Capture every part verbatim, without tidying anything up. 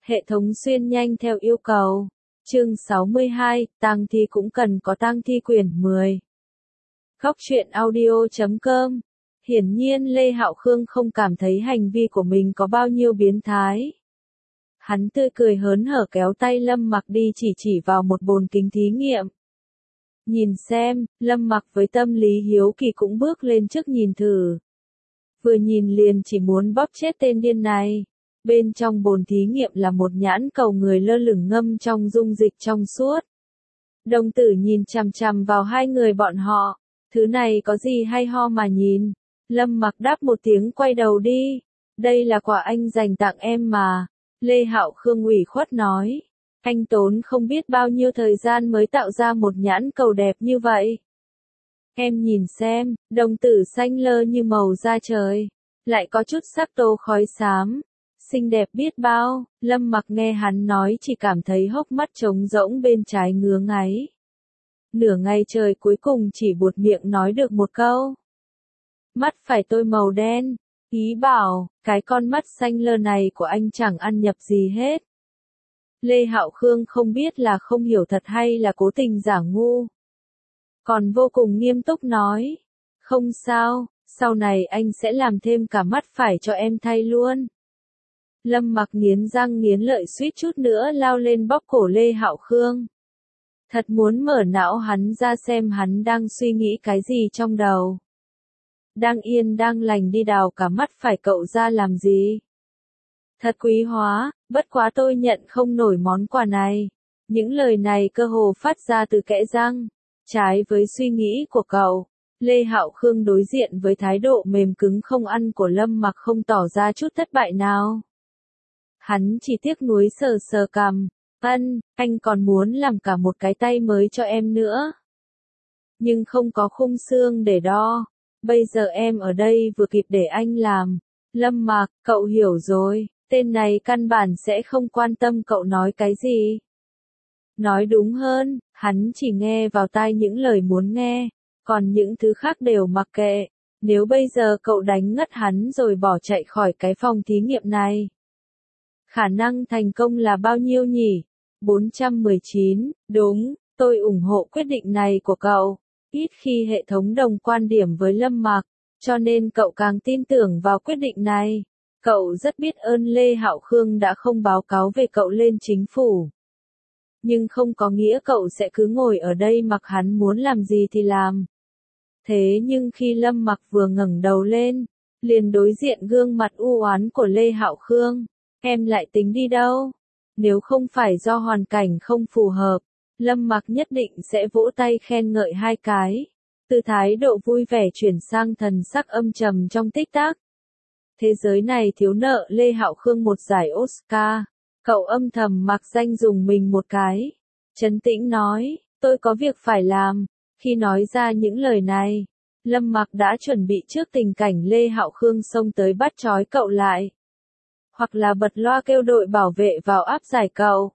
Hệ thống xuyên nhanh theo yêu cầu. Chương sáu mươi hai, tang thi cũng cần có tang thi quyển mười. Góc truyện audio chấm com. Hiển nhiên Lê Hạo Khương không cảm thấy hành vi của mình có bao nhiêu biến thái. Hắn tươi cười hớn hở kéo tay Lâm Mặc đi chỉ chỉ vào một bồn kính thí nghiệm. Nhìn xem, Lâm Mặc với tâm lý hiếu kỳ cũng bước lên trước nhìn thử. Vừa nhìn liền chỉ muốn bóp chết tên điên này. Bên trong bồn thí nghiệm là một nhãn cầu người lơ lửng ngâm trong dung dịch trong suốt. Đồng tử nhìn chằm chằm vào hai người bọn họ. Thứ này có gì hay ho mà nhìn. Lâm Mặc đáp một tiếng quay đầu đi. Đây là quà anh dành tặng em mà. Lê Hạo Khương ủy khuất nói. Anh tốn không biết bao nhiêu thời gian mới tạo ra một nhãn cầu đẹp như vậy. Em nhìn xem, đồng tử xanh lơ như màu da trời. Lại có chút sắc tố khói xám. Xinh đẹp biết bao. Lâm Mặc nghe hắn nói chỉ cảm thấy hốc mắt trống rỗng bên trái ngứa ngáy. Nửa ngày trời cuối cùng chỉ buột miệng nói được một câu. Mắt phải tôi màu đen. Ý bảo, cái con mắt xanh lơ này của anh chẳng ăn nhập gì hết. Lê Hạo Khương không biết là không hiểu thật hay là cố tình giả ngu. Còn vô cùng nghiêm túc nói. Không sao, sau này anh sẽ làm thêm cả mắt phải cho em thay luôn. Lâm Mặc nghiến răng nghiến lợi suýt chút nữa lao lên bóp cổ Lê Hạo Khương. Thật muốn mở não hắn ra xem hắn đang suy nghĩ cái gì trong đầu. Đang yên đang lành đi đào cả mắt phải cậu ra làm gì? Thật quý hóa, bất quá tôi nhận không nổi món quà này. Những lời này cơ hồ phát ra từ kẽ răng. Trái với suy nghĩ của cậu, Lê Hạo Khương đối diện với thái độ mềm cứng không ăn của Lâm Mặc không tỏ ra chút thất bại nào. Hắn chỉ tiếc nuối sờ sờ cằm. Ân, anh còn muốn làm cả một cái tay mới cho em nữa. Nhưng không có khung xương để đo. Bây giờ em ở đây vừa kịp để anh làm. Lâm Mặc, cậu hiểu rồi, tên này căn bản sẽ không quan tâm cậu nói cái gì. Nói đúng hơn, hắn chỉ nghe vào tai những lời muốn nghe, còn những thứ khác đều mặc kệ. Nếu bây giờ cậu đánh ngất hắn rồi bỏ chạy khỏi cái phòng thí nghiệm này. Khả năng thành công là bao nhiêu nhỉ? bốn trăm mười chín, đúng, tôi ủng hộ quyết định này của cậu. Ít khi hệ thống đồng quan điểm với Lâm Mặc, cho nên cậu càng tin tưởng vào quyết định này. Cậu rất biết ơn Lê Hạo Khương đã không báo cáo về cậu lên chính phủ. Nhưng không có nghĩa cậu sẽ cứ ngồi ở đây mặc hắn muốn làm gì thì làm. Thế nhưng khi Lâm Mặc vừa ngẩng đầu lên, liền đối diện gương mặt u oán của Lê Hạo Khương. Em lại tính đi đâu? Nếu không phải do hoàn cảnh không phù hợp, Lâm Mặc nhất định sẽ vỗ tay khen ngợi hai cái. Từ thái độ vui vẻ chuyển sang thần sắc âm trầm trong tích tắc. Thế giới này thiếu nợ Lê Hạo Khương một giải Oscar. Cậu âm thầm mặc danh dùng mình một cái. Trấn tĩnh nói, tôi có việc phải làm. Khi nói ra những lời này, Lâm Mặc đã chuẩn bị trước tình cảnh Lê Hạo Khương xông tới bắt trói cậu lại. Hoặc là bật loa kêu đội bảo vệ vào áp giải cậu.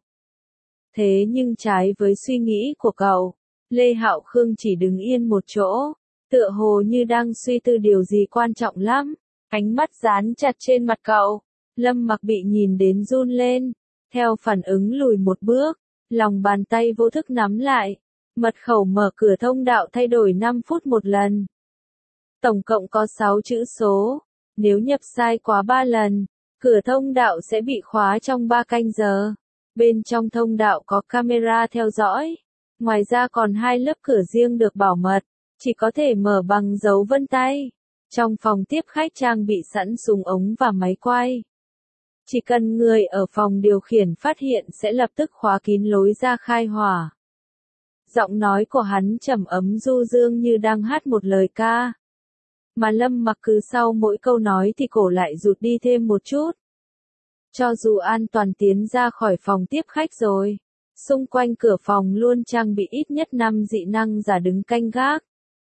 Thế nhưng trái với suy nghĩ của cậu, Lê Hạo Khương chỉ đứng yên một chỗ, tựa hồ như đang suy tư điều gì quan trọng lắm. Ánh mắt dán chặt trên mặt cậu, Lâm Mặc bị nhìn đến run lên, theo phản ứng lùi một bước, lòng bàn tay vô thức nắm lại, mật khẩu mở cửa thông đạo thay đổi năm phút một lần. Tổng cộng có sáu chữ số, nếu nhập sai quá ba lần, cửa thông đạo sẽ bị khóa trong ba canh giờ. Bên trong thông đạo có camera theo dõi. Ngoài ra còn hai lớp cửa riêng được bảo mật, chỉ có thể mở bằng dấu vân tay. Trong phòng tiếp khách trang bị sẵn súng ống và máy quay. Chỉ cần người ở phòng điều khiển phát hiện sẽ lập tức khóa kín lối ra khai hỏa. Giọng nói của hắn trầm ấm du dương như đang hát một lời ca. Mà Lâm Mặc cứ sau mỗi câu nói thì cổ lại rụt đi thêm một chút. Cho dù an toàn tiến ra khỏi phòng tiếp khách rồi, xung quanh cửa phòng luôn trang bị ít nhất năm dị năng giả đứng canh gác.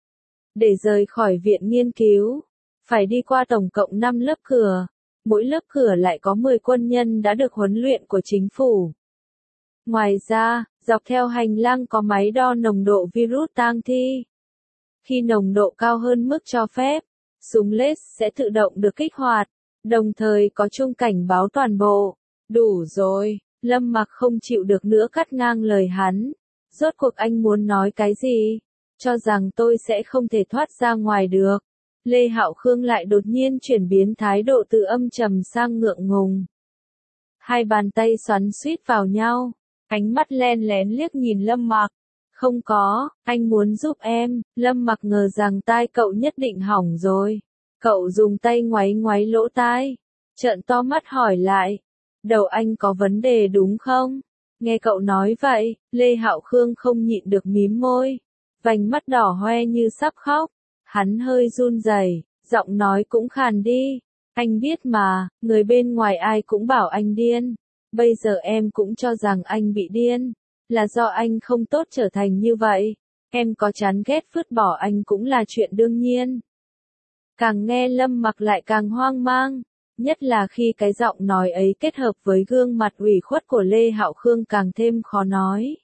Để rời khỏi viện nghiên cứu, phải đi qua tổng cộng năm lớp cửa, mỗi lớp cửa lại có mười quân nhân đã được huấn luyện của chính phủ. Ngoài ra, dọc theo hành lang có máy đo nồng độ virus tang thi. Khi nồng độ cao hơn mức cho phép, súng laser sẽ tự động được kích hoạt, đồng thời có chuông cảnh báo toàn bộ. Đủ rồi, Lâm Mặc không chịu được nữa cắt ngang lời hắn. Rốt cuộc anh muốn nói cái gì? Cho rằng tôi sẽ không thể thoát ra ngoài được. Lê Hạo Khương lại đột nhiên chuyển biến thái độ từ âm trầm sang ngượng ngùng. Hai bàn tay xoắn suýt vào nhau, ánh mắt len lén liếc nhìn Lâm Mặc. Không có, anh muốn giúp em. Lâm Mặc ngờ rằng tai cậu nhất định hỏng rồi. Cậu dùng tay ngoáy ngoáy lỗ tai, trợn to mắt hỏi lại. Đầu anh có vấn đề đúng không? Nghe cậu nói vậy, Lê Hạo Khương không nhịn được mím môi, vành mắt đỏ hoe như sắp khóc. Hắn hơi run rẩy, giọng nói cũng khàn đi. Anh biết mà, người bên ngoài ai cũng bảo anh điên. Bây giờ em cũng cho rằng anh bị điên. Là do anh không tốt trở thành như vậy. Em có chán ghét vứt bỏ anh cũng là chuyện đương nhiên. Càng nghe Lâm Mặc lại càng hoang mang. Nhất là khi cái giọng nói ấy kết hợp với gương mặt ủy khuất của Lê Hạo Khương càng thêm khó nói.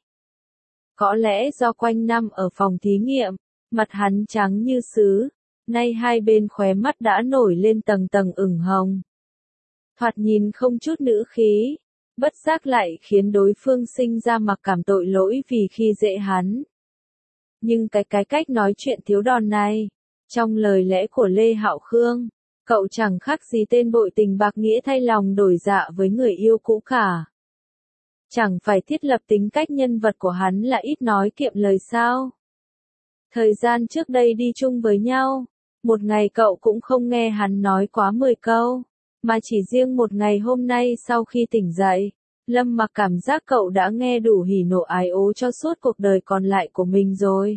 Có lẽ do quanh năm ở phòng thí nghiệm, mặt hắn trắng như sứ, nay hai bên khóe mắt đã nổi lên tầng tầng ửng hồng. Thoạt nhìn không chút nữ khí, bất giác lại khiến đối phương sinh ra mặc cảm tội lỗi vì khi dễ hắn. Nhưng cái cái cách nói chuyện thiếu đòn này, trong lời lẽ của Lê Hạo Khương, cậu chẳng khác gì tên bội tình bạc nghĩa thay lòng đổi dạ với người yêu cũ cả. Chẳng phải thiết lập tính cách nhân vật của hắn là ít nói kiệm lời sao? Thời gian trước đây đi chung với nhau, một ngày cậu cũng không nghe hắn nói quá mười câu, mà chỉ riêng một ngày hôm nay sau khi tỉnh dậy, Lâm Mặc cảm giác cậu đã nghe đủ hỉ nộ ái ố cho suốt cuộc đời còn lại của mình rồi.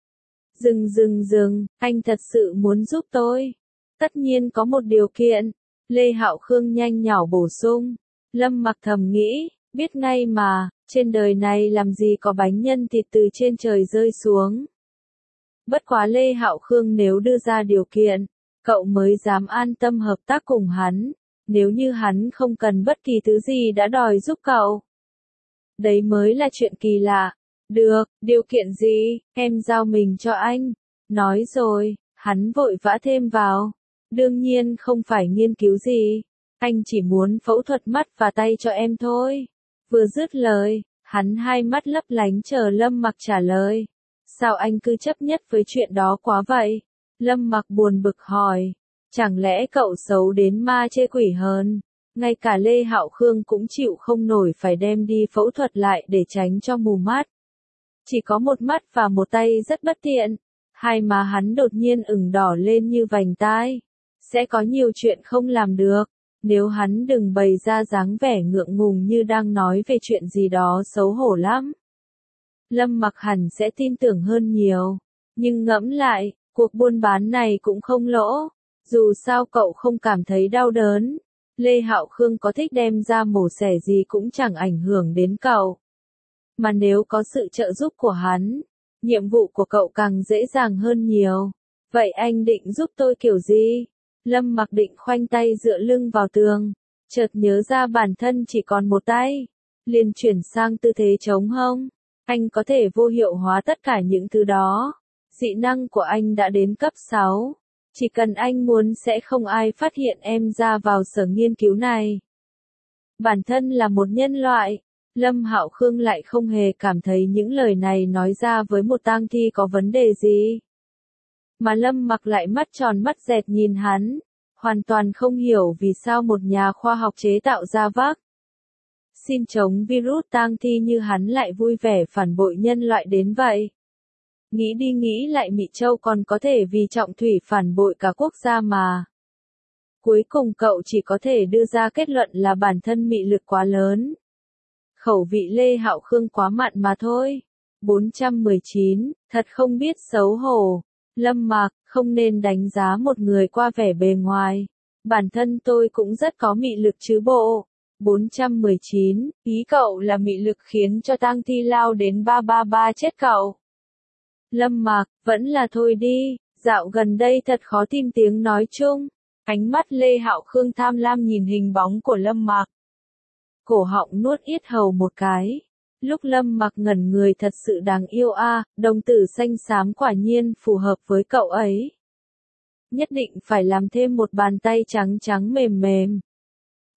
Dừng dừng dừng, anh thật sự muốn giúp tôi. Tất nhiên có một điều kiện. Lê Hạo Khương nhanh nhảu bổ sung. Lâm Mặc thầm nghĩ, biết ngay mà, trên đời này làm gì có bánh nhân thịt từ trên trời rơi xuống. Bất quá Lê Hạo Khương nếu đưa ra điều kiện, cậu mới dám an tâm hợp tác cùng hắn, nếu như hắn không cần bất kỳ thứ gì đã đòi giúp cậu. Đấy mới là chuyện kỳ lạ. Được, điều kiện gì, em giao mình cho anh. Nói rồi, hắn vội vã thêm vào. Đương nhiên không phải nghiên cứu gì, anh chỉ muốn phẫu thuật mắt và tay cho em thôi. Vừa dứt lời, hắn hai mắt lấp lánh chờ Lâm Mặc trả lời. Sao anh cứ chấp nhất với chuyện đó quá vậy? Lâm Mặc buồn bực hỏi. Chẳng lẽ cậu xấu đến ma chê quỷ hơn? Ngay cả Lê Hạo Khương cũng chịu không nổi phải đem đi phẫu thuật lại để tránh cho mù mắt. Chỉ có một mắt và một tay rất bất tiện. Hai má hắn đột nhiên ửng đỏ lên như vành tai. Sẽ có nhiều chuyện không làm được. Nếu hắn đừng bày ra dáng vẻ ngượng ngùng như đang nói về chuyện gì đó xấu hổ lắm. Lâm Mặc hẳn sẽ tin tưởng hơn nhiều. Nhưng ngẫm lại, cuộc buôn bán này cũng không lỗ. Dù sao cậu không cảm thấy đau đớn. Lê Hạo Khương có thích đem ra mổ xẻ gì cũng chẳng ảnh hưởng đến cậu. Mà nếu có sự trợ giúp của hắn, nhiệm vụ của cậu càng dễ dàng hơn nhiều. Vậy anh định giúp tôi kiểu gì? Lâm Mặc định khoanh tay dựa lưng vào tường, chợt nhớ ra bản thân chỉ còn một tay, liền chuyển sang tư thế chống hông. Anh có thể vô hiệu hóa tất cả những thứ đó. Dị năng của anh đã đến cấp sáu. Chỉ cần anh muốn sẽ không ai phát hiện em ra vào sở nghiên cứu này. Bản thân là một nhân loại, Lâm Hạo Khương lại không hề cảm thấy những lời này nói ra với một tang thi có vấn đề gì. Mà Lâm Mặc lại mắt tròn mắt dẹt nhìn hắn, hoàn toàn không hiểu vì sao một nhà khoa học chế tạo ra vắc xin chống virus tang thi như hắn lại vui vẻ phản bội nhân loại đến vậy. Nghĩ đi nghĩ lại Mị Châu còn có thể vì trọng thủy phản bội cả quốc gia mà. Cuối cùng cậu chỉ có thể đưa ra kết luận là bản thân mị lực quá lớn. Khẩu vị Lê Hạo Khương quá mặn mà thôi. bốn trăm mười chín, thật không biết xấu hổ. Lâm Mặc, không nên đánh giá một người qua vẻ bề ngoài. Bản thân tôi cũng rất có mị lực chứ bộ. bốn trăm mười chín, ý cậu là mị lực khiến cho tang thi lao đến ba ba ba chết cậu. Lâm Mặc, vẫn là thôi đi, dạo gần đây thật khó tìm tiếng nói chung. Ánh mắt Lê Hạo Khương tham lam nhìn hình bóng của Lâm Mặc. Cổ họng nuốt yết hầu một cái. Lúc Lâm Mặc ngẩn người thật sự đáng yêu a, à, đồng tử xanh xám quả nhiên phù hợp với cậu ấy. Nhất định phải làm thêm một bàn tay trắng trắng mềm mềm.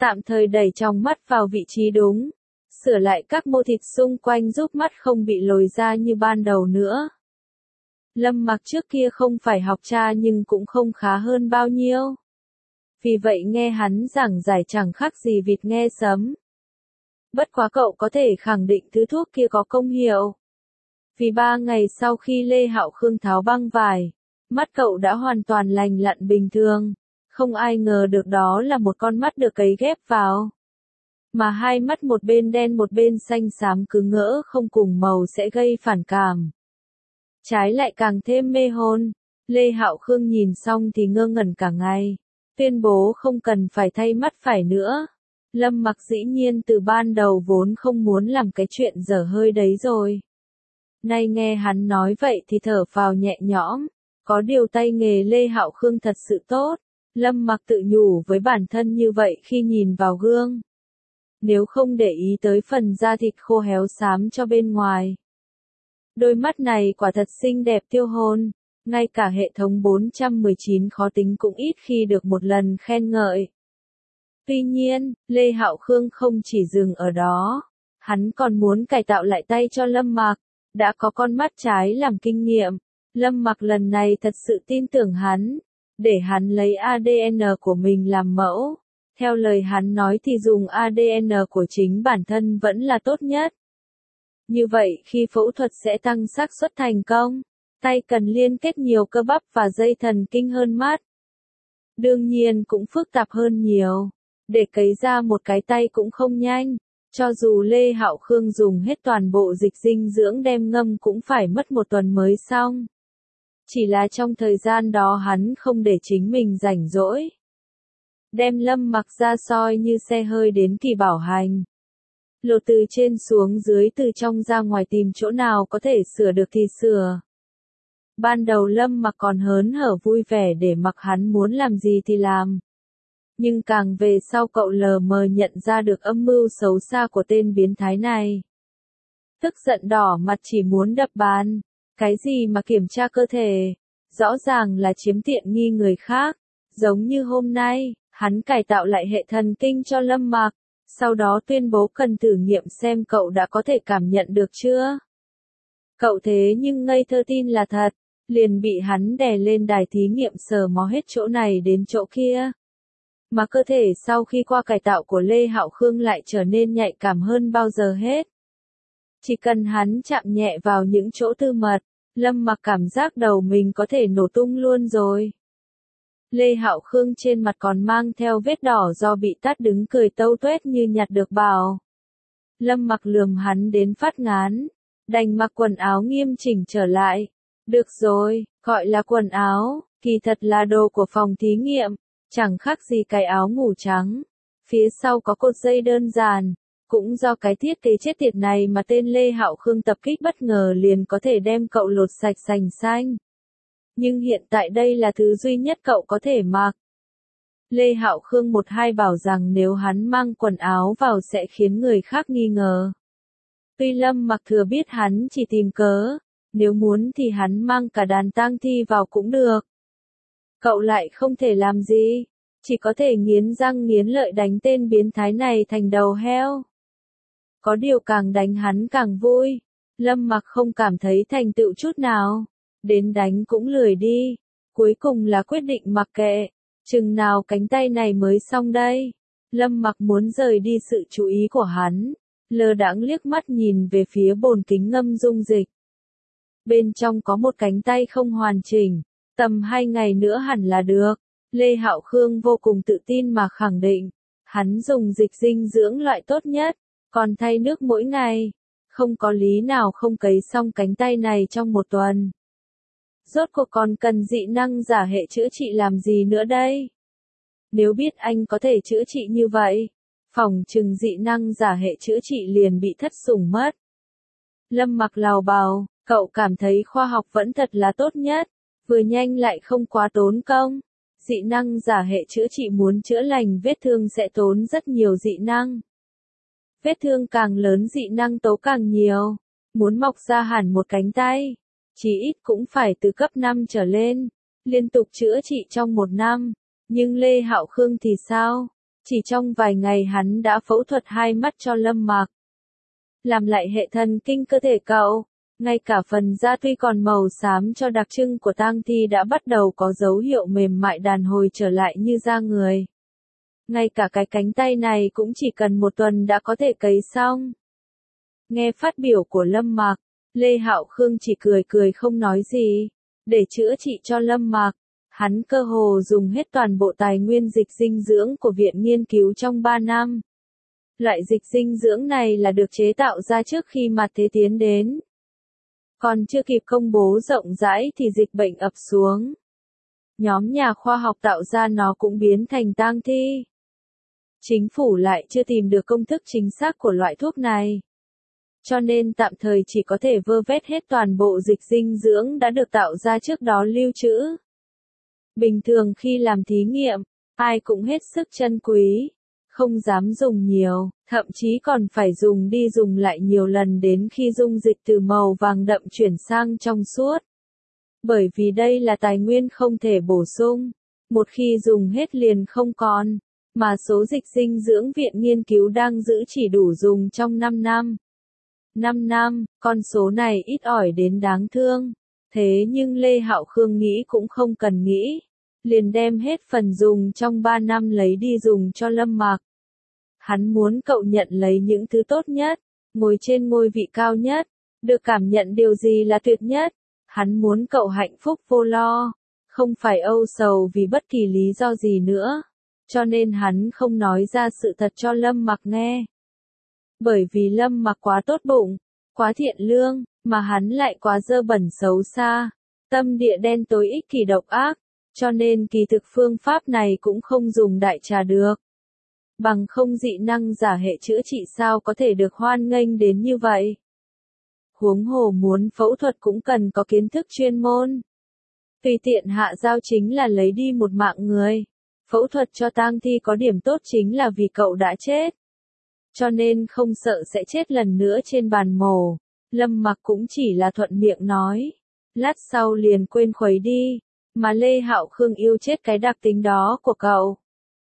tạm thời đẩy tròng mắt vào vị trí đúng, sửa lại các mô thịt xung quanh giúp mắt không bị lồi ra như ban đầu nữa. Lâm Mặc trước kia không phải học cha nhưng cũng không khá hơn bao nhiêu. Vì vậy nghe hắn giảng giải chẳng khác gì vịt nghe sấm. Bất quá cậu có thể khẳng định thứ thuốc kia có công hiệu. Vì ba ngày sau khi Lê Hạo Khương tháo băng vải, mắt cậu đã hoàn toàn lành lặn bình thường. Không ai ngờ được đó là một con mắt được cấy ghép vào. Mà hai mắt một bên đen một bên xanh xám cứ ngỡ không cùng màu sẽ gây phản cảm. Trái lại càng thêm mê hồn. Lê Hạo Khương nhìn xong thì ngơ ngẩn cả ngày. Tuyên bố không cần phải thay mắt phải nữa. Lâm Mặc dĩ nhiên từ ban đầu vốn không muốn làm cái chuyện dở hơi đấy rồi. Nay nghe hắn nói vậy thì thở phào nhẹ nhõm. Có điều tay nghề Lê Hạo Khương thật sự tốt. Lâm Mặc tự nhủ với bản thân như vậy khi nhìn vào gương. Nếu không để ý tới phần da thịt khô héo xám cho bên ngoài. Đôi mắt này quả thật xinh đẹp tiêu hồn. Ngay cả hệ thống bốn trăm mười chín khó tính cũng ít khi được một lần khen ngợi. Tuy nhiên, Lê Hạo Khương không chỉ dừng ở đó. Hắn còn muốn cải tạo lại tay cho Lâm Mặc. Đã có con mắt trái làm kinh nghiệm. Lâm Mặc lần này thật sự tin tưởng hắn. Để hắn lấy a đê en của mình làm mẫu. Theo lời hắn nói thì dùng a đê en của chính bản thân vẫn là tốt nhất. Như vậy khi phẫu thuật sẽ tăng xác suất thành công. Tay cần liên kết nhiều cơ bắp và dây thần kinh hơn mắt. Đương nhiên cũng phức tạp hơn nhiều. Để cấy ra một cái tay cũng không nhanh. Cho dù Lê Hạo Khương dùng hết toàn bộ dịch dinh dưỡng đem ngâm cũng phải mất một tuần mới xong. Chỉ là trong thời gian đó hắn không để chính mình rảnh rỗi. Đem Lâm Mặc ra soi như xe hơi đến kỳ bảo hành. Lột từ trên xuống dưới từ trong ra ngoài tìm chỗ nào có thể sửa được thì sửa. Ban đầu Lâm Mặc còn hớn hở vui vẻ để mặc hắn muốn làm gì thì làm. Nhưng càng về sau cậu lờ mờ nhận ra được âm mưu xấu xa của tên biến thái này. Tức giận đỏ mặt chỉ muốn đập bàn. Cái gì mà kiểm tra cơ thể? Rõ ràng là chiếm tiện nghi người khác. Giống như hôm nay, hắn cải tạo lại hệ thần kinh cho Lâm Mặc. Sau đó tuyên bố cần thử nghiệm xem cậu đã có thể cảm nhận được chưa. Cậu thế nhưng ngây thơ tin là thật. Liền bị hắn đè lên đài thí nghiệm sờ mó hết chỗ này đến chỗ kia. Mà cơ thể sau khi qua cải tạo của Lê Hạo Khương lại trở nên nhạy cảm hơn bao giờ hết. Chỉ cần hắn chạm nhẹ vào những chỗ tư mật, Lâm Mặc cảm giác đầu mình có thể nổ tung luôn rồi. Lê Hạo Khương trên mặt còn mang theo vết đỏ do bị tát đứng cười tâu tuét như nhặt được bảo. Lâm Mặc lườm hắn đến phát ngán, đành mặc quần áo nghiêm chỉnh trở lại. Được rồi, gọi là quần áo, kỳ thật là đồ của phòng thí nghiệm, chẳng khác gì cái áo ngủ trắng. Phía sau có cột dây đơn giản, cũng do cái thiết kế chết tiệt này mà tên Lê Hạo Khương tập kích bất ngờ liền có thể đem cậu lột sạch sành xanh. Nhưng hiện tại đây là thứ duy nhất cậu có thể mặc. Lê Hạo Khương một hai bảo rằng nếu hắn mang quần áo vào sẽ khiến người khác nghi ngờ. Tuy Lâm Mặc thừa biết hắn chỉ tìm cớ, nếu muốn thì hắn mang cả đàn tang thi vào cũng được. Cậu lại không thể làm gì, chỉ có thể nghiến răng nghiến lợi đánh tên biến thái này thành đầu heo. Có điều càng đánh hắn càng vui, Lâm Mặc không cảm thấy thành tựu chút nào, đến đánh cũng lười đi, cuối cùng là quyết định mặc kệ, chừng nào cánh tay này mới xong đây. Lâm Mặc muốn rời đi sự chú ý của hắn, lơ đãng liếc mắt nhìn về phía bồn kính ngâm dung dịch. Bên trong có một cánh tay không hoàn chỉnh, tầm hai ngày nữa hẳn là được. Lê Hạo Khương vô cùng tự tin mà khẳng định, hắn dùng dịch dinh dưỡng loại tốt nhất, còn thay nước mỗi ngày, không có lý nào không cấy xong cánh tay này trong một tuần. Rốt cuộc còn cần dị năng giả hệ chữa trị làm gì nữa đây? Nếu biết anh có thể chữa trị như vậy, phỏng chừng dị năng giả hệ chữa trị liền bị thất sủng mất. Lâm Mặc lào bào, cậu cảm thấy khoa học vẫn thật là tốt nhất, vừa nhanh lại không quá tốn công. Dị năng giả hệ chữa trị muốn chữa lành vết thương sẽ tốn rất nhiều dị năng. Vết thương càng lớn dị năng tố càng nhiều. Muốn mọc ra hẳn một cánh tay, chí ít cũng phải từ cấp năm trở lên, liên tục chữa trị trong một năm. Nhưng Lê Hạo Khương thì sao? Chỉ trong vài ngày hắn đã phẫu thuật hai mắt cho Lâm Mặc. Làm lại hệ thần kinh cơ thể cậu. Ngay cả phần da tuy còn màu xám cho đặc trưng của tang thi đã bắt đầu có dấu hiệu mềm mại đàn hồi trở lại như da người. Ngay cả cái cánh tay này cũng chỉ cần một tuần đã có thể cấy xong. Nghe phát biểu của Lâm Mặc, Lê Hạo Khương chỉ cười cười không nói gì. Để chữa trị cho Lâm Mặc, hắn cơ hồ dùng hết toàn bộ tài nguyên dịch dinh dưỡng của viện nghiên cứu trong ba năm. Loại dịch dinh dưỡng này là được chế tạo ra trước khi mặt thế tiến đến. Còn chưa kịp công bố rộng rãi thì dịch bệnh ập xuống. Nhóm nhà khoa học tạo ra nó cũng biến thành tang thi. Chính phủ lại chưa tìm được công thức chính xác của loại thuốc này. Cho nên tạm thời chỉ có thể vơ vét hết toàn bộ dịch dinh dưỡng đã được tạo ra trước đó lưu trữ. Bình thường khi làm thí nghiệm, ai cũng hết sức trân quý, không dám dùng nhiều, thậm chí còn phải dùng đi dùng lại nhiều lần đến khi dung dịch từ màu vàng đậm chuyển sang trong suốt. Bởi vì đây là tài nguyên không thể bổ sung, một khi dùng hết liền không còn, mà số dịch dinh dưỡng viện nghiên cứu đang giữ chỉ đủ dùng trong năm năm. năm năm, con số này ít ỏi đến đáng thương. Thế nhưng Lê Hạo Khương nghĩ cũng không cần nghĩ. Liền đem hết phần dùng trong ba năm lấy đi dùng cho Lâm Mặc. Hắn muốn cậu nhận lấy những thứ tốt nhất, ngồi trên ngôi vị cao nhất, được cảm nhận điều gì là tuyệt nhất. Hắn muốn cậu hạnh phúc vô lo, không phải âu sầu vì bất kỳ lý do gì nữa. Cho nên hắn không nói ra sự thật cho Lâm Mặc nghe. Bởi vì Lâm Mặc quá tốt bụng, quá thiện lương, mà hắn lại quá dơ bẩn xấu xa, tâm địa đen tối ích kỷ độc ác, cho nên kỳ thực phương pháp này cũng không dùng đại trà được. Bằng không dị năng giả hệ chữa trị sao có thể được hoan nghênh đến như vậy. Huống hồ muốn phẫu thuật cũng cần có kiến thức chuyên môn. Tùy tiện hạ dao chính là lấy đi một mạng người. Phẫu thuật cho tang thi có điểm tốt chính là vì cậu đã chết. Cho nên không sợ sẽ chết lần nữa trên bàn mổ. Lâm Mặc cũng chỉ là thuận miệng nói. Lát sau liền quên khuấy đi. Mà Lê Hạo Khương yêu chết cái đặc tính đó của cậu.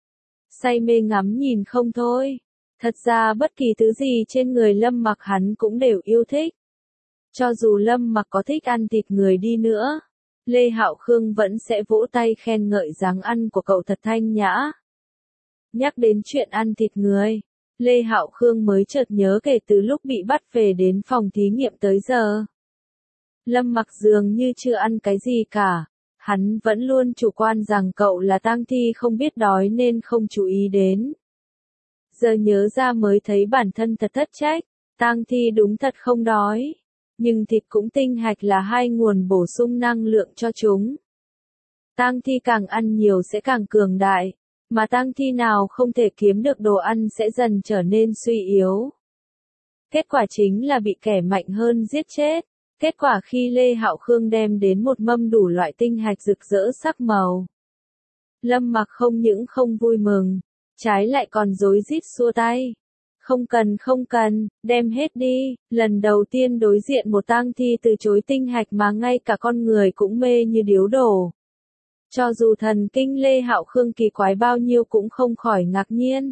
Say mê ngắm nhìn không thôi. Thật ra bất kỳ thứ gì trên người Lâm Mặc hắn cũng đều yêu thích. Cho dù Lâm Mặc có thích ăn thịt người đi nữa, Lê Hạo Khương vẫn sẽ vỗ tay khen ngợi dáng ăn của cậu thật thanh nhã. Nhắc đến chuyện ăn thịt người, Lê Hạo Khương mới chợt nhớ kể từ lúc bị bắt về đến phòng thí nghiệm tới giờ. Lâm Mặc dường như chưa ăn cái gì cả, hắn vẫn luôn chủ quan rằng cậu là tang thi không biết đói nên không chú ý đến. Giờ nhớ ra mới thấy bản thân thật thất trách, tang thi đúng thật không đói. Nhưng thịt cũng tinh hạch là hai nguồn bổ sung năng lượng cho chúng. Tang thi càng ăn nhiều sẽ càng cường đại, mà tang thi nào không thể kiếm được đồ ăn sẽ dần trở nên suy yếu. Kết quả chính là bị kẻ mạnh hơn giết chết. Kết quả khi Lê Hạo Khương đem đến một mâm đủ loại tinh hạch rực rỡ sắc màu. Lâm Mặc không những không vui mừng, trái lại còn rối rít xua tay. Không cần không cần, đem hết đi. Lần đầu tiên đối diện một tang thi từ chối tinh hạch mà ngay cả con người cũng mê như điếu đổ. Cho dù thần kinh Lê Hạo Khương kỳ quái bao nhiêu cũng không khỏi ngạc nhiên.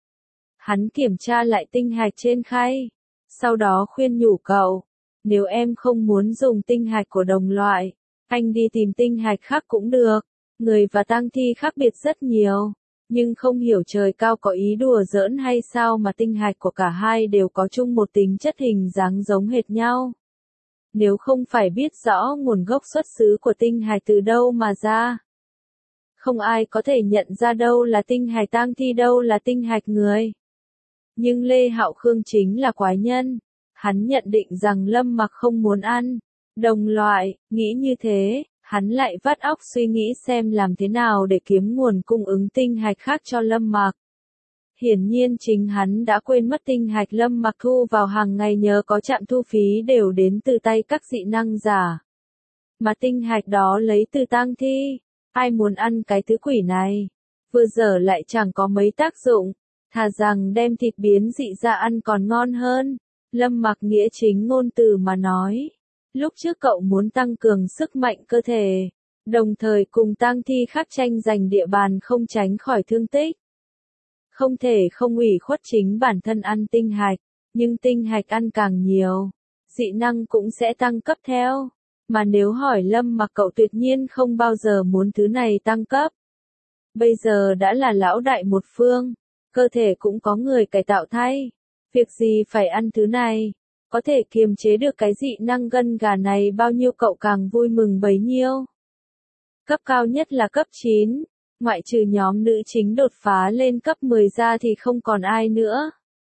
Hắn kiểm tra lại tinh hạch trên khay. Sau đó khuyên nhủ cậu, nếu em không muốn dùng tinh hạch của đồng loại, anh đi tìm tinh hạch khác cũng được. Người và tang thi khác biệt rất nhiều. Nhưng không hiểu trời cao có ý đùa giỡn hay sao mà tinh hạch của cả hai đều có chung một tính chất hình dáng giống hệt nhau. Nếu không phải biết rõ nguồn gốc xuất xứ của tinh hạch từ đâu mà ra, không ai có thể nhận ra đâu là tinh hạch tang thi đâu là tinh hạch người. Nhưng Lê Hạo Khương chính là quái nhân. Hắn nhận định rằng Lâm Mặc không muốn ăn đồng loại, nghĩ như thế. Hắn lại vắt óc suy nghĩ xem làm thế nào để kiếm nguồn cung ứng tinh hạch khác cho Lâm Mặc. Hiển nhiên chính hắn đã quên mất tinh hạch Lâm Mặc thu vào hàng ngày nhờ có trạm thu phí đều đến từ tay các dị năng giả. Mà tinh hạch đó lấy từ tang thi. Ai muốn ăn cái thứ quỷ này? Vừa giờ lại chẳng có mấy tác dụng. Thà rằng đem thịt biến dị ra ăn còn ngon hơn. Lâm Mặc nghĩa chính ngôn từ mà nói. Lúc trước cậu muốn tăng cường sức mạnh cơ thể, đồng thời cùng tang thi khác tranh giành địa bàn không tránh khỏi thương tích. Không thể không ủy khuất chính bản thân ăn tinh hạch, nhưng tinh hạch ăn càng nhiều, dị năng cũng sẽ tăng cấp theo. Mà nếu hỏi Lâm Mặc cậu tuyệt nhiên không bao giờ muốn thứ này tăng cấp. Bây giờ đã là lão đại một phương, cơ thể cũng có người cải tạo thay. Việc gì phải ăn thứ này, có thể kiềm chế được cái dị năng gân gà này bao nhiêu cậu càng vui mừng bấy nhiêu. Cấp cao nhất là cấp chín, ngoại trừ nhóm nữ chính đột phá lên cấp mười ra thì không còn ai nữa.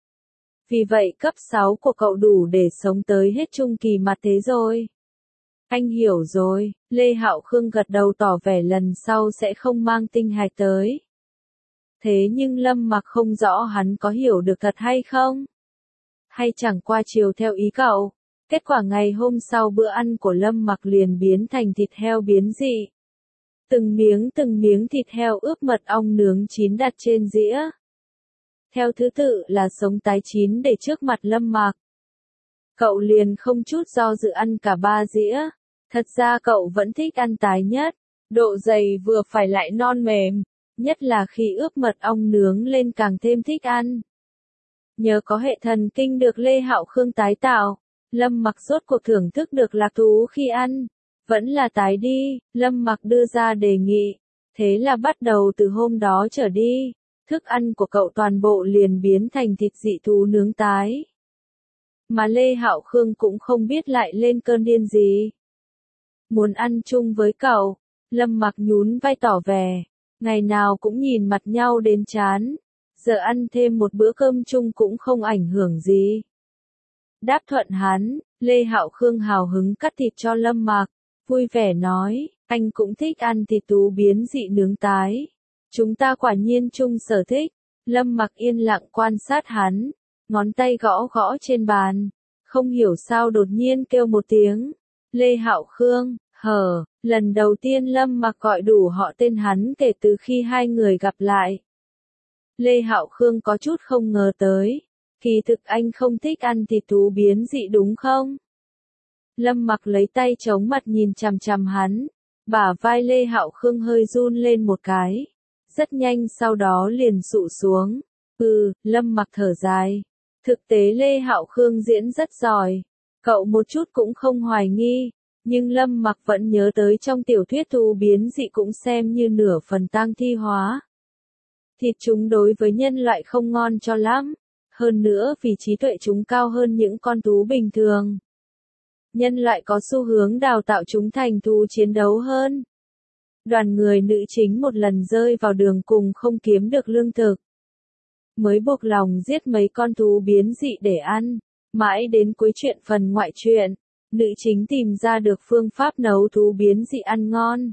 Vì vậy cấp sáu của cậu đủ để sống tới hết trung kỳ mặt thế rồi. Anh hiểu rồi, Lê Hạo Khương gật đầu tỏ vẻ lần sau sẽ không mang tinh hạch tới. Thế nhưng Lâm Mặc không rõ hắn có hiểu được thật hay không? Hay chẳng qua chiều theo ý cậu? Kết quả ngày hôm sau bữa ăn của Lâm Mặc liền biến thành thịt heo biến dị. Từng miếng từng miếng thịt heo ướp mật ong nướng chín đặt trên dĩa. Theo thứ tự là sống tái chín để trước mặt Lâm Mặc. Cậu liền không chút do dự ăn cả ba dĩa. Thật ra cậu vẫn thích ăn tái nhất, độ dày vừa phải lại non mềm, nhất là khi ướp mật ong nướng lên càng thêm thích ăn. Nhờ có hệ thần kinh được Lê Hạo Khương tái tạo, Lâm Mặc rốt cuộc thưởng thức được lạc thú khi ăn. Vẫn là tái đi, Lâm Mặc đưa ra đề nghị. Thế là bắt đầu từ hôm đó trở đi, thức ăn của cậu toàn bộ liền biến thành thịt dị thú nướng tái. Mà Lê Hạo Khương cũng không biết lại lên cơn điên gì. Muốn ăn chung với cậu, Lâm Mặc nhún vai tỏ vẻ, ngày nào cũng nhìn mặt nhau đến chán, giờ ăn thêm một bữa cơm chung cũng không ảnh hưởng gì. Đáp thuận hắn, Lê Hạo Khương hào hứng cắt thịt cho Lâm Mặc, vui vẻ nói, anh cũng thích ăn thịt thú biến dị nướng tái. Chúng ta quả nhiên chung sở thích. Lâm Mặc yên lặng quan sát hắn, ngón tay gõ gõ trên bàn, không hiểu sao đột nhiên kêu một tiếng. Lê Hạo Khương, hờ, lần đầu tiên Lâm Mặc gọi đủ họ tên hắn kể từ khi hai người gặp lại. Lê Hạo Khương có chút không ngờ tới, kỳ thực anh không thích ăn thịt thú biến dị đúng không? Lâm Mặc lấy tay chống mặt nhìn chằm chằm hắn, bả vai Lê Hạo Khương hơi run lên một cái, rất nhanh sau đó liền sụ xuống. Ừ, Lâm Mặc thở dài. Thực tế Lê Hạo Khương diễn rất giỏi, cậu một chút cũng không hoài nghi, nhưng Lâm Mặc vẫn nhớ tới trong tiểu thuyết thú biến dị cũng xem như nửa phần tang thi hóa. Thịt chúng đối với nhân loại không ngon cho lắm, hơn nữa vì trí tuệ chúng cao hơn những con thú bình thường. Nhân loại có xu hướng đào tạo chúng thành thú chiến đấu hơn. Đoàn người nữ chính một lần rơi vào đường cùng không kiếm được lương thực, mới buộc lòng giết mấy con thú biến dị để ăn. Mãi đến cuối chuyện phần ngoại truyện, nữ chính tìm ra được phương pháp nấu thú biến dị ăn ngon.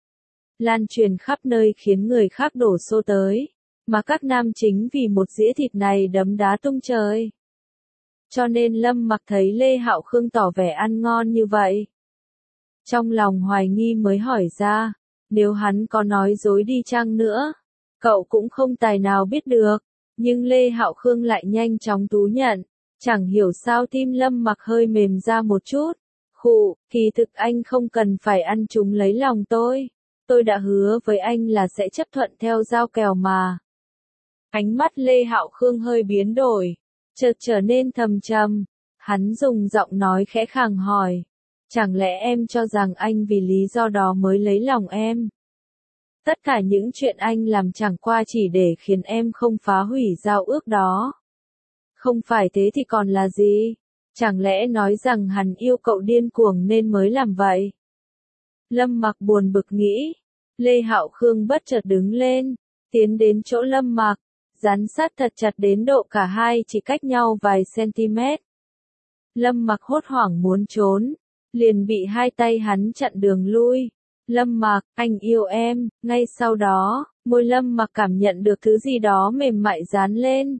Lan truyền khắp nơi khiến người khác đổ xô tới, mà các nam chính vì một dĩa thịt này đấm đá tung trời. Cho nên Lâm Mặc thấy Lê Hạo Khương tỏ vẻ ăn ngon như vậy, trong lòng hoài nghi mới hỏi ra, nếu hắn có nói dối đi chăng nữa, cậu cũng không tài nào biết được. Nhưng Lê Hạo Khương lại nhanh chóng thú nhận, chẳng hiểu sao tim Lâm Mặc hơi mềm ra một chút. Khụ, kỳ thực anh không cần phải ăn chúng lấy lòng tôi. Tôi đã hứa với anh là sẽ chấp thuận theo giao kèo mà. Ánh mắt Lê Hạo Khương hơi biến đổi, chợt trở nên thầm trầm. Hắn dùng giọng nói khẽ khàng hỏi, chẳng lẽ em cho rằng anh vì lý do đó mới lấy lòng em? Tất cả những chuyện anh làm chẳng qua chỉ để khiến em không phá hủy giao ước đó. Không phải thế thì còn là gì? Chẳng lẽ nói rằng hắn yêu cậu điên cuồng nên mới làm vậy? Lâm Mặc buồn bực nghĩ. Lê Hạo Khương bất chợt đứng lên, tiến đến chỗ Lâm Mặc, dán sát thật chặt đến độ cả hai chỉ cách nhau vài cm. Lâm Mặc hốt hoảng muốn trốn, liền bị hai tay hắn chặn đường lui. Lâm Mặc, anh yêu em. Ngay sau đó, môi Lâm Mặc cảm nhận được thứ gì đó mềm mại dán lên.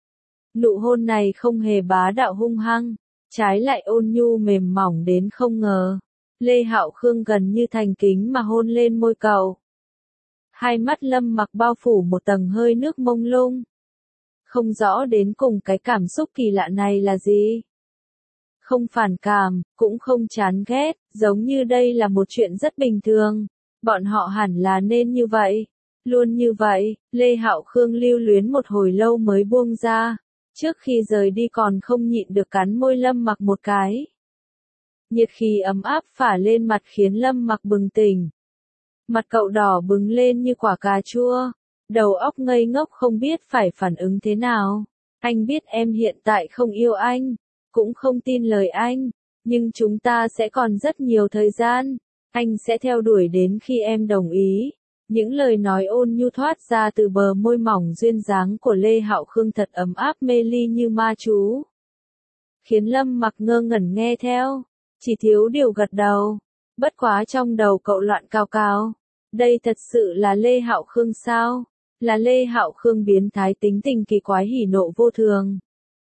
Nụ hôn này không hề bá đạo hung hăng, trái lại ôn nhu mềm mỏng đến không ngờ. Lê Hạo Khương gần như thành kính mà hôn lên môi cậu. Hai mắt Lâm Mặc bao phủ một tầng hơi nước mông lung. Không rõ đến cùng cái cảm xúc kỳ lạ này là gì. Không phản cảm, cũng không chán ghét, giống như đây là một chuyện rất bình thường. Bọn họ hẳn là nên như vậy. Luôn như vậy, Lê Hạo Khương lưu luyến một hồi lâu mới buông ra. Trước khi rời đi còn không nhịn được cắn môi Lâm Mặc một cái. Nhiệt khí ấm áp phả lên mặt khiến Lâm Mặc bừng tỉnh. Mặt cậu đỏ bừng lên như quả cà chua. Đầu óc ngây ngốc không biết phải phản ứng thế nào. Anh biết em hiện tại không yêu anh. Cũng không tin lời anh. Nhưng chúng ta sẽ còn rất nhiều thời gian. Anh sẽ theo đuổi đến khi em đồng ý. Những lời nói ôn nhu thoát ra từ bờ môi mỏng duyên dáng của Lê Hạo Khương thật ấm áp mê ly như ma chú. Khiến Lâm Mặc ngơ ngẩn nghe theo. Chỉ thiếu điều gật đầu. Bất quá trong đầu cậu loạn cao cao. Đây thật sự là Lê Hạo Khương sao? Là Lê Hạo Khương biến thái tính tình kỳ quái hỉ nộ vô thường.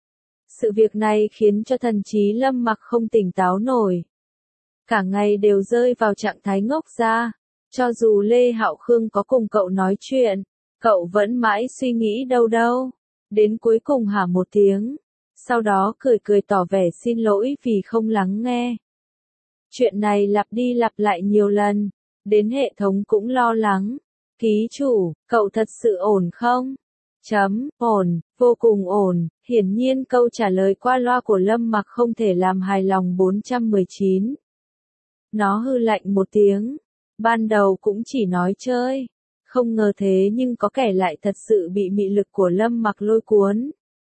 Sự việc này khiến cho thần trí Lâm Mặc không tỉnh táo nổi. Cả ngày đều rơi vào trạng thái ngốc ra. Cho dù Lê Hạo Khương có cùng cậu nói chuyện, cậu vẫn mãi suy nghĩ đâu đâu. Đến cuối cùng hả một tiếng. Sau đó cười cười tỏ vẻ xin lỗi vì không lắng nghe. Chuyện này lặp đi lặp lại nhiều lần. Đến hệ thống cũng lo lắng. Ký chủ, cậu thật sự ổn không? Chấm, ổn, vô cùng ổn. Hiển nhiên câu trả lời qua loa của Lâm Mặc không thể làm hài lòng bốn trăm mười chín. Nó hư lạnh một tiếng. Ban đầu cũng chỉ nói chơi. Không ngờ thế nhưng có kẻ lại thật sự bị mị lực của Lâm Mặc lôi cuốn.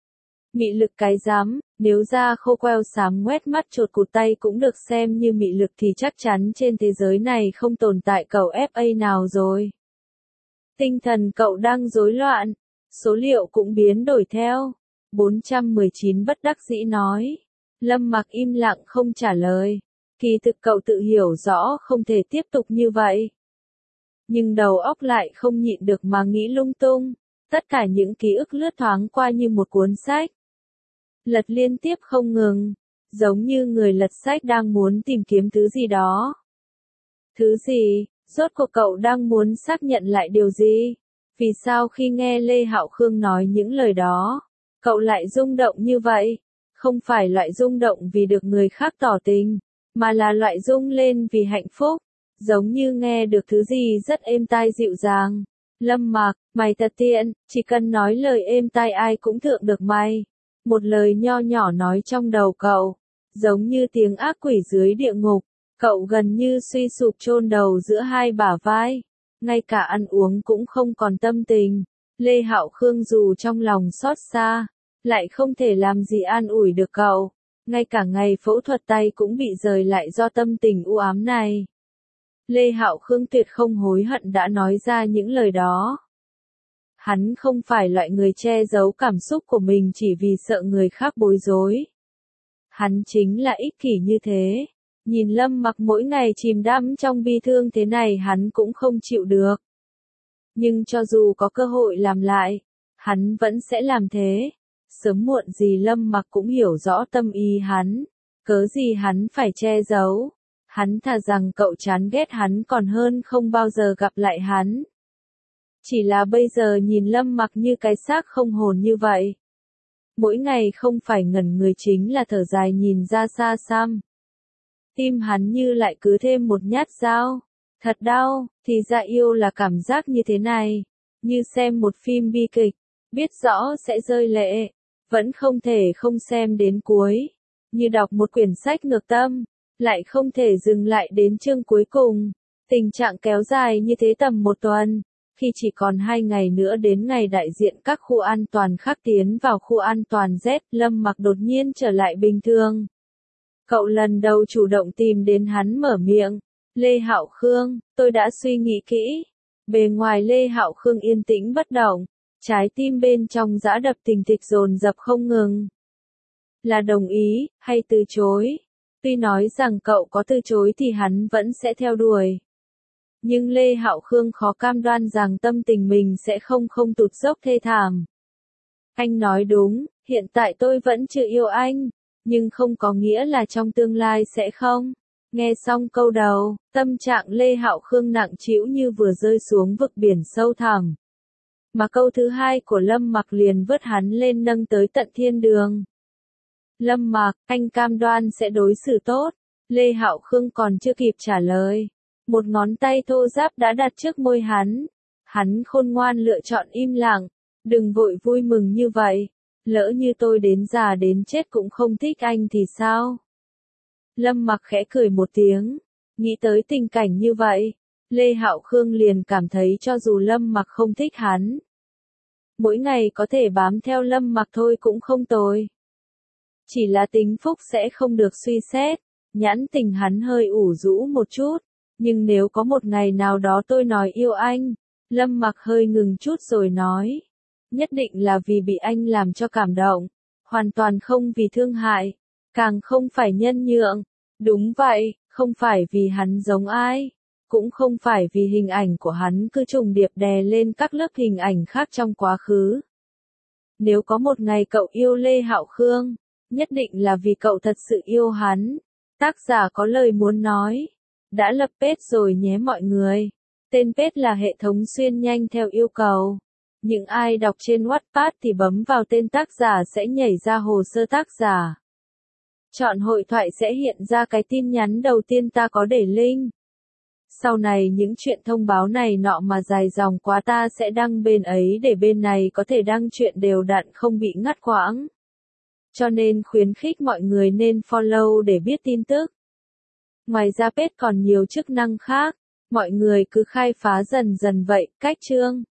Mị lực cái rắm, nếu da khô queo xám ngoét mắt chột cụt tay cũng được xem như mị lực thì chắc chắn trên thế giới này không tồn tại cậu ép a nào rồi. Tinh thần cậu đang rối loạn, số liệu cũng biến đổi theo. bốn trăm mười chín bất đắc dĩ nói. Lâm Mặc im lặng không trả lời. Kỳ thực cậu tự hiểu rõ không thể tiếp tục như vậy. Nhưng đầu óc lại không nhịn được mà nghĩ lung tung. Tất cả những ký ức lướt thoáng qua như một cuốn sách. Lật liên tiếp không ngừng. Giống như người lật sách đang muốn tìm kiếm thứ gì đó. Thứ gì? Rốt cuộc cậu đang muốn xác nhận lại điều gì? Vì sao khi nghe Lê Hạo Khương nói những lời đó, cậu lại rung động như vậy? Không phải loại rung động vì được người khác tỏ tình, mà là loại rung lên vì hạnh phúc, giống như nghe được thứ gì rất êm tai dịu dàng. Lâm Mặc, mày thật tiện, chỉ cần nói lời êm tai ai cũng thượng được mày. Một lời nho nhỏ nói trong đầu cậu, giống như tiếng ác quỷ dưới địa ngục. Cậu gần như suy sụp chôn đầu giữa hai bả vai, ngay cả ăn uống cũng không còn tâm tình. Lê Hạo Khương dù trong lòng xót xa, lại không thể làm gì an ủi được cậu. Ngay cả ngày phẫu thuật tay cũng bị rời lại do tâm tình u ám này. Lê Hạo Khương tuyệt không hối hận đã nói ra những lời đó. Hắn không phải loại người che giấu cảm xúc của mình chỉ vì sợ người khác bối rối. Hắn chính là ích kỷ như thế. Nhìn Lâm Mặc mỗi ngày chìm đắm trong bi thương thế này hắn cũng không chịu được. Nhưng cho dù có cơ hội làm lại, hắn vẫn sẽ làm thế. Sớm muộn gì Lâm Mặc cũng hiểu rõ tâm ý hắn. Cớ gì hắn phải che giấu. Hắn thà rằng cậu chán ghét hắn còn hơn không bao giờ gặp lại hắn. Chỉ là bây giờ nhìn Lâm Mặc như cái xác không hồn như vậy. Mỗi ngày không phải ngẩn người chính là thở dài nhìn ra xa xăm. Tim hắn như lại cứ thêm một nhát dao. Thật đau, thì ra yêu là cảm giác như thế này. Như xem một phim bi kịch, biết rõ sẽ rơi lệ, vẫn không thể không xem đến cuối. Như đọc một quyển sách ngược tâm, lại không thể dừng lại đến chương cuối cùng. Tình trạng kéo dài như thế tầm một tuần. Khi chỉ còn hai ngày nữa đến ngày đại diện các khu an toàn khác tiến vào khu an toàn Z, Lâm Mặc đột nhiên trở lại bình thường. Cậu lần đầu chủ động tìm đến hắn mở miệng. Lê Hạo Khương, tôi đã suy nghĩ kỹ. Bề ngoài Lê Hạo Khương yên tĩnh bất động, trái tim bên trong dã đập thình thịch dồn dập không ngừng. Là đồng ý, hay từ chối? Tuy nói rằng cậu có từ chối thì hắn vẫn sẽ theo đuổi. Nhưng Lê Hạo Khương khó cam đoan rằng tâm tình mình sẽ không không tụt dốc thê thảm. Anh nói đúng, hiện tại tôi vẫn chưa yêu anh. Nhưng không có nghĩa là trong tương lai sẽ không. Nghe xong câu đầu, tâm trạng Lê Hạo Khương nặng trĩu như vừa rơi xuống vực biển sâu thẳm. Mà câu thứ hai của Lâm Mặc liền vớt hắn lên nâng tới tận thiên đường. Lâm Mặc, anh cam đoan sẽ đối xử tốt. Lê Hạo Khương còn chưa kịp trả lời. Một ngón tay thô ráp đã đặt trước môi hắn. Hắn khôn ngoan lựa chọn im lặng, đừng vội vui mừng như vậy, lỡ như tôi đến già đến chết cũng không thích anh thì sao? Lâm Mặc khẽ cười một tiếng, nghĩ tới tình cảnh như vậy, Lê Hạo Khương liền cảm thấy cho dù Lâm Mặc không thích hắn, mỗi ngày có thể bám theo Lâm Mặc thôi cũng không tồi. Chỉ là tính phúc sẽ không được suy xét, nhãn tình hắn hơi ủ rũ một chút, nhưng nếu có một ngày nào đó tôi nói yêu anh, Lâm Mặc hơi ngừng chút rồi nói, nhất định là vì bị anh làm cho cảm động, hoàn toàn không vì thương hại, càng không phải nhân nhượng. Đúng vậy, không phải vì hắn giống ai, cũng không phải vì hình ảnh của hắn cứ trùng điệp đè lên các lớp hình ảnh khác trong quá khứ. Nếu có một ngày cậu yêu Lê Hạo Khương, nhất định là vì cậu thật sự yêu hắn. Tác giả có lời muốn nói. Đã lập page rồi nhé mọi người. Tên page là hệ thống xuyên nhanh theo yêu cầu. Những ai đọc trên Wattpad thì bấm vào tên tác giả sẽ nhảy ra hồ sơ tác giả. Chọn hội thoại sẽ hiện ra cái tin nhắn đầu tiên ta có để link. Sau này những chuyện thông báo này nọ mà dài dòng quá ta sẽ đăng bên ấy để bên này có thể đăng chuyện đều đặn không bị ngắt quãng. Cho nên khuyến khích mọi người nên follow để biết tin tức. Ngoài ra page còn nhiều chức năng khác, mọi người cứ khai phá dần dần vậy, cách chương.